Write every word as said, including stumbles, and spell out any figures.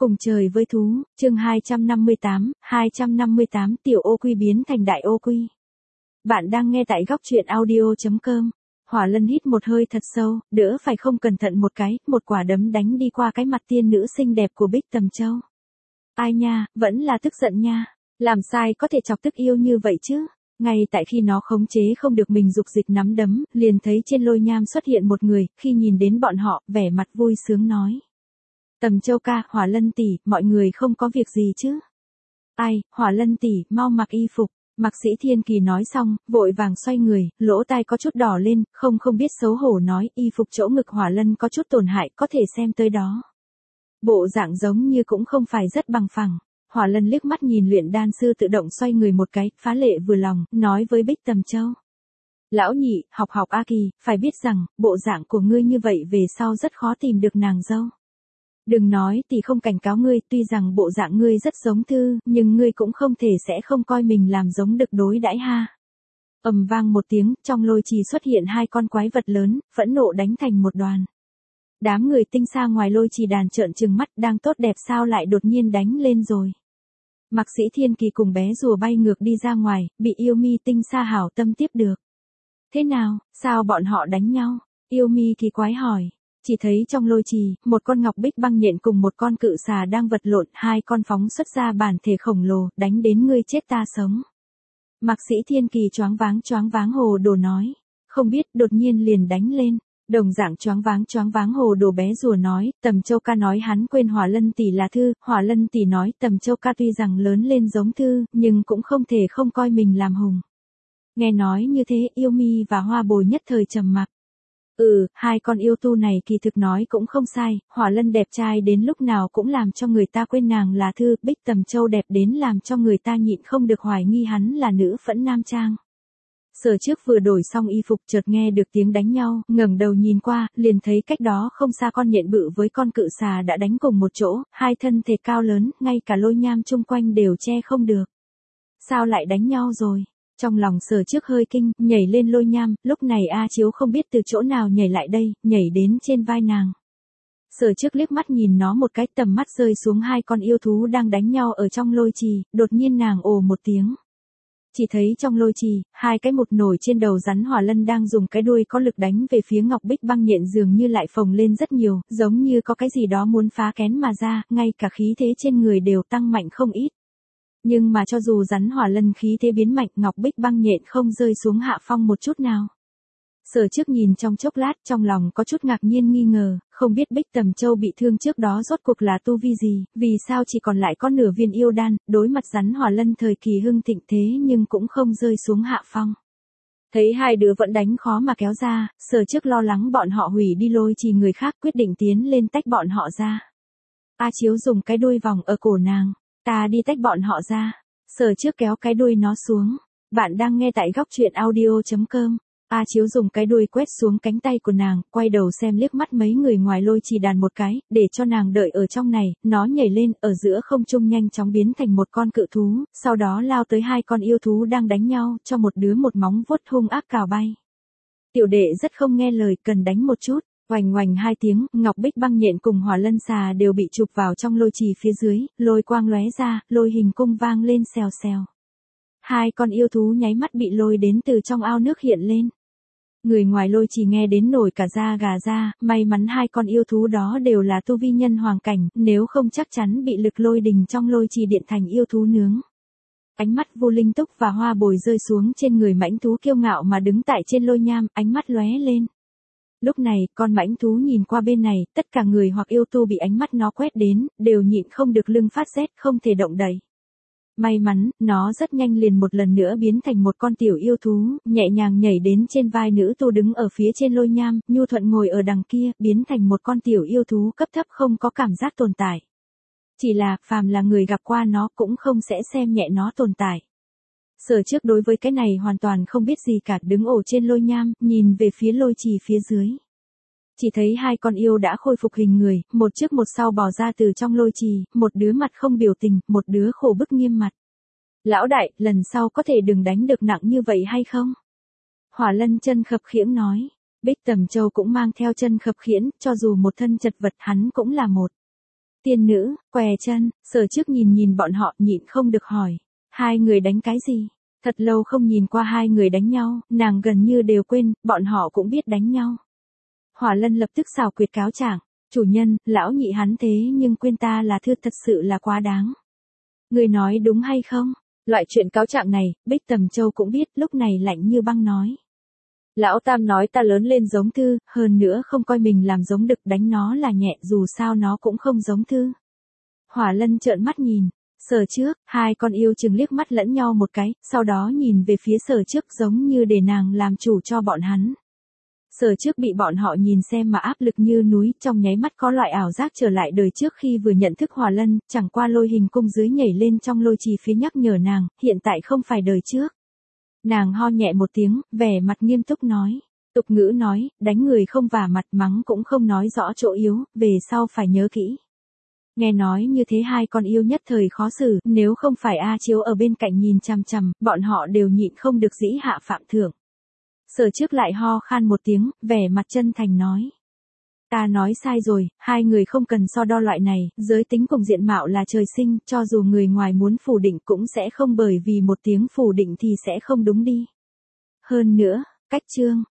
Cùng trời với thú, chương hai trăm năm mươi tám, hai trăm năm mươi tám tiểu ô quy biến thành đại ô quy. Bạn đang nghe tại góc truyện audio.com. Hỏa Lân hít một hơi thật sâu, đỡ phải không cẩn thận một cái, một quả đấm đánh đi qua cái mặt tiên nữ xinh đẹp của Bích Tầm Châu. Ai nha, vẫn là tức giận nha, làm sai có thể chọc tức yêu như vậy chứ. Ngay tại khi nó khống chế không được mình dục dịch nắm đấm, liền thấy trên lôi nham xuất hiện một người, khi nhìn đến bọn họ, vẻ mặt vui sướng nói. Tầm Châu ca, Hỏa Lân tỷ, mọi người không có việc gì chứ? Ai, Hỏa Lân tỷ, mau mặc y phục. Mạc Sĩ Thiên Kỳ nói xong, vội vàng xoay người, lỗ tai có chút đỏ lên, không không biết xấu hổ nói, y phục chỗ ngực Hỏa Lân có chút tổn hại, có thể xem tới đó. Bộ dạng giống như cũng không phải rất bằng phẳng. Hỏa Lân liếc mắt nhìn luyện đan sư tự động xoay người một cái, phá lệ vừa lòng, nói với Bích Tầm Châu. Lão nhị, học học A Kỳ, phải biết rằng, bộ dạng của ngươi như vậy về sau rất khó tìm được nàng dâu. Đừng nói thì không cảnh cáo ngươi, tuy rằng bộ dạng ngươi rất giống Thư, nhưng ngươi cũng không thể sẽ không coi mình làm giống đực đối đãi ha. Ầm vang một tiếng, trong lôi trì xuất hiện hai con quái vật lớn, phẫn nộ đánh thành một đoàn. Đám người tinh xa ngoài lôi trì đàn trợn trừng mắt, đang tốt đẹp sao lại đột nhiên đánh lên rồi. Mạc Sĩ Thiên Kỳ cùng bé rùa bay ngược đi ra ngoài, bị yêu mi tinh xa hảo tâm tiếp được. Thế nào, sao bọn họ đánh nhau? Yêu mi kỳ quái hỏi. Chỉ thấy trong lôi trì, một con ngọc bích băng nhện cùng một con cự xà đang vật lộn, hai con phóng xuất ra bản thể khổng lồ, đánh đến ngươi chết ta sống. Mạc Sĩ Thiên Kỳ choáng váng choáng váng hồ đồ nói, không biết, đột nhiên liền đánh lên. Đồng dạng choáng váng choáng váng hồ đồ bé rùa nói, Tầm Châu ca nói hắn quên Hỏa Lân tỷ là Thư, Hỏa Lân tỷ nói Tầm Châu ca tuy rằng lớn lên giống Thư, nhưng cũng không thể không coi mình làm hùng. Nghe nói như thế, Yêu Mi và Hoa Bồi nhất thời trầm mặc. Ừ, hai con yêu tu này kỳ thực nói cũng không sai, Hỏa Lân đẹp trai đến lúc nào cũng làm cho người ta quên nàng là Thư, Bích Tầm Châu đẹp đến làm cho người ta nhịn không được hoài nghi hắn là nữ phẫn nam trang. Sở trước vừa đổi xong y phục chợt nghe được tiếng đánh nhau, ngẩng đầu nhìn qua, liền thấy cách đó không xa con nhện bự với con cự xà đã đánh cùng một chỗ, hai thân thể cao lớn, ngay cả lôi nham chung quanh đều che không được. Sao lại đánh nhau rồi? Trong lòng Sở trước hơi kinh, nhảy lên lôi nham, lúc này A Chiếu không biết từ chỗ nào nhảy lại đây, nhảy đến trên vai nàng. Sở trước liếc mắt nhìn nó một cái, tầm mắt rơi xuống hai con yêu thú đang đánh nhau ở trong lôi trì, đột nhiên nàng ồ một tiếng. Chỉ thấy trong lôi trì, hai cái một nổi trên đầu rắn Hỏa Lân đang dùng cái đuôi có lực đánh về phía ngọc bích băng nhện dường như lại phồng lên rất nhiều, giống như có cái gì đó muốn phá kén mà ra, ngay cả khí thế trên người đều tăng mạnh không ít. Nhưng mà cho dù rắn Hỏa Lân khí thế biến mạnh, ngọc bích băng nhện không rơi xuống hạ phong một chút nào. Sở trước nhìn trong chốc lát, trong lòng có chút ngạc nhiên nghi ngờ, không biết Bích Tầm Châu bị thương trước đó rốt cuộc là tu vi gì, vì sao chỉ còn lại có nửa viên yêu đan, đối mặt rắn Hỏa Lân thời kỳ hưng thịnh thế nhưng cũng không rơi xuống hạ phong. Thấy hai đứa vẫn đánh khó mà kéo ra, Sở trước lo lắng bọn họ hủy đi lôi trì người khác, quyết định tiến lên tách bọn họ ra. A Chiếu dùng cái đuôi vòng ở cổ nàng, ta đi tách bọn họ ra. Sở trước kéo cái đuôi nó xuống. Bạn đang nghe tại góc truyện audio.com. A Chiếu dùng cái đuôi quét xuống cánh tay của nàng, quay đầu xem liếc mắt mấy người ngoài lôi trì đàn một cái, để cho nàng đợi ở trong này, nó nhảy lên, ở giữa không trung nhanh chóng biến thành một con cự thú, sau đó lao tới hai con yêu thú đang đánh nhau, cho một đứa một móng vuốt hung ác cào bay. Tiểu đệ rất không nghe lời, cần đánh một chút. Oành oành hai tiếng, ngọc bích băng nhện cùng Hỏa Lân xà đều bị chụp vào trong lôi trì phía dưới, lôi quang lóe ra, lôi hình cung vang lên xèo xèo. Hai con yêu thú nháy mắt bị lôi đến từ trong ao nước hiện lên. Người ngoài lôi trì nghe đến nổi cả da gà ra, may mắn hai con yêu thú đó đều là tu vi nhân hoàng cảnh, nếu không chắc chắn bị lực lôi đình trong lôi trì điện thành yêu thú nướng. Ánh mắt Vu Linh Túc và Hoa Bồi rơi xuống trên người mãnh thú kiêu ngạo mà đứng tại trên lôi nham, ánh mắt lóe lên. Lúc này, con mãnh thú nhìn qua bên này, tất cả người hoặc yêu tu bị ánh mắt nó quét đến, đều nhịn không được lưng phát rét, không thể động đậy. May mắn, nó rất nhanh liền một lần nữa biến thành một con tiểu yêu thú, nhẹ nhàng nhảy đến trên vai nữ tu đứng ở phía trên lôi nham, nhu thuận ngồi ở đằng kia, biến thành một con tiểu yêu thú cấp thấp không có cảm giác tồn tại. Chỉ là, phàm là người gặp qua nó cũng không sẽ xem nhẹ nó tồn tại. Sở trước đối với cái này hoàn toàn không biết gì cả, đứng ổ trên lôi nham, nhìn về phía lôi trì phía dưới. Chỉ thấy hai con yêu đã khôi phục hình người, một trước một sau bò ra từ trong lôi trì, một đứa mặt không biểu tình, một đứa khổ bức nghiêm mặt. Lão đại, lần sau có thể đừng đánh được nặng như vậy hay không? Hỏa Lân chân khập khiễng nói. Bích Tầm Châu cũng mang theo chân khập khiễng, cho dù một thân chật vật hắn cũng là một. Tiên nữ, què chân, Sở Trước nhìn nhìn bọn họ nhịn không được hỏi. Hai người đánh cái gì? Thật lâu không nhìn qua hai người đánh nhau, nàng gần như đều quên, bọn họ cũng biết đánh nhau. Hỏa Lân lập tức xào quyệt cáo trạng, chủ nhân, lão nhị hắn thế nhưng quên ta là thư thật sự là quá đáng. Người nói đúng hay không? Loại chuyện cáo trạng này, Bích Tầm Châu cũng biết, lúc này lạnh như băng nói. Lão Tam nói ta lớn lên giống Thư, hơn nữa không coi mình làm giống Đực, đánh nó là nhẹ, dù sao nó cũng không giống Thư. Hỏa Lân trợn mắt nhìn. Sở Trước, hai con yêu chừng liếc mắt lẫn nhau một cái, sau đó nhìn về phía Sở Trước giống như để nàng làm chủ cho bọn hắn. Sở Trước bị bọn họ nhìn xem mà áp lực như núi, trong nháy mắt có loại ảo giác trở lại đời trước khi vừa nhận thức Hỏa Lân, chẳng qua lôi hình cung dưới nhảy lên trong lôi trì phía nhắc nhở nàng, hiện tại không phải đời trước. Nàng ho nhẹ một tiếng, vẻ mặt nghiêm túc nói. Tục ngữ nói, đánh người không vả mặt, mắng cũng không nói rõ chỗ yếu, về sau phải nhớ kỹ. Nghe nói như thế hai con yêu nhất thời khó xử, nếu không phải A Chiếu ở bên cạnh nhìn chằm chằm, bọn họ đều nhịn không được dĩ hạ phạm thượng. Sở Trước lại ho khan một tiếng, vẻ mặt chân thành nói. Ta nói sai rồi, hai người không cần so đo loại này, giới tính cùng diện mạo là trời sinh, cho dù người ngoài muốn phủ định cũng sẽ không bởi vì một tiếng phủ định thì sẽ không đúng đi. Hơn nữa, cách chương,